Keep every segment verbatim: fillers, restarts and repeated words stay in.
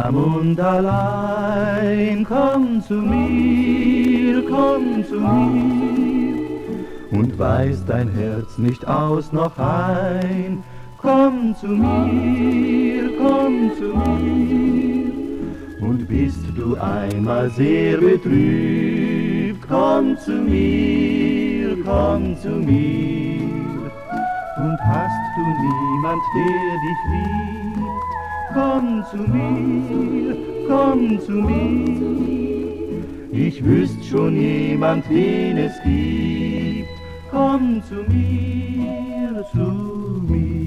Einsam und allein, komm zu mir, komm zu mir. Und weiß dein Herz nicht aus noch ein, komm zu mir, komm zu mir. Und bist du einmal sehr betrübt, komm zu mir, komm zu mir. Und hast du niemand, der dich liebt, komm zu mir, komm zu mir. Ich wüsst schon jemand, den es gibt, komm zu mir, zu mir.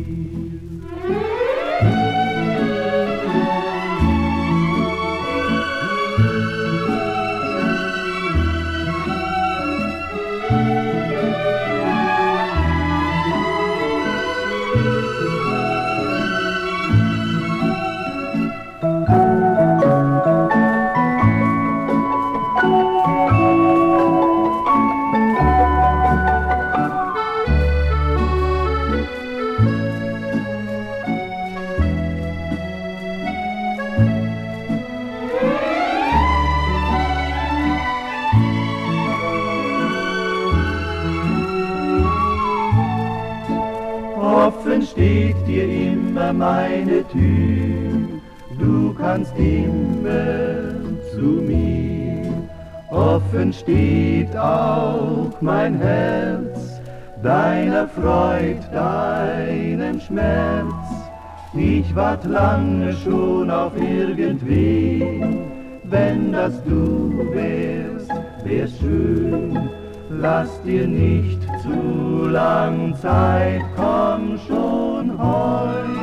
Offen steht dir immer meine Tür, du kannst immer zu mir. Offen steht auch mein Herz, deiner Freud, deinem Schmerz. Ich wart lange schon auf irgendwen, wenn das du wärst, wär's schön. Lass dir nicht zu lang Zeit, komm schon heut.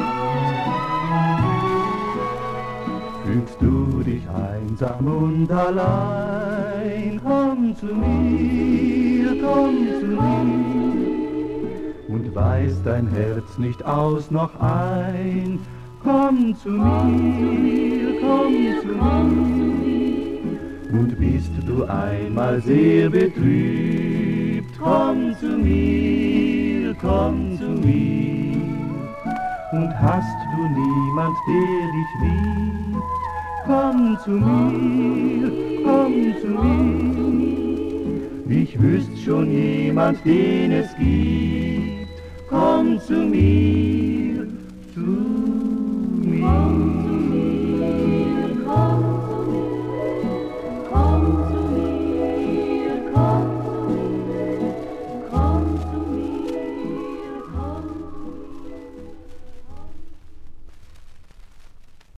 Fühlst du dich einsam und allein, komm zu mir, komm zu mir. Und weiß dein Herz nicht aus noch ein, komm zu mir, komm zu mir. Und bist du einmal sehr betrübt, komm zu mir, komm zu mir. Und hast du niemand, der dich liebt, komm zu mir, komm zu mir. Ich wüsst schon jemand, den es gibt, komm zu mir, zu mir.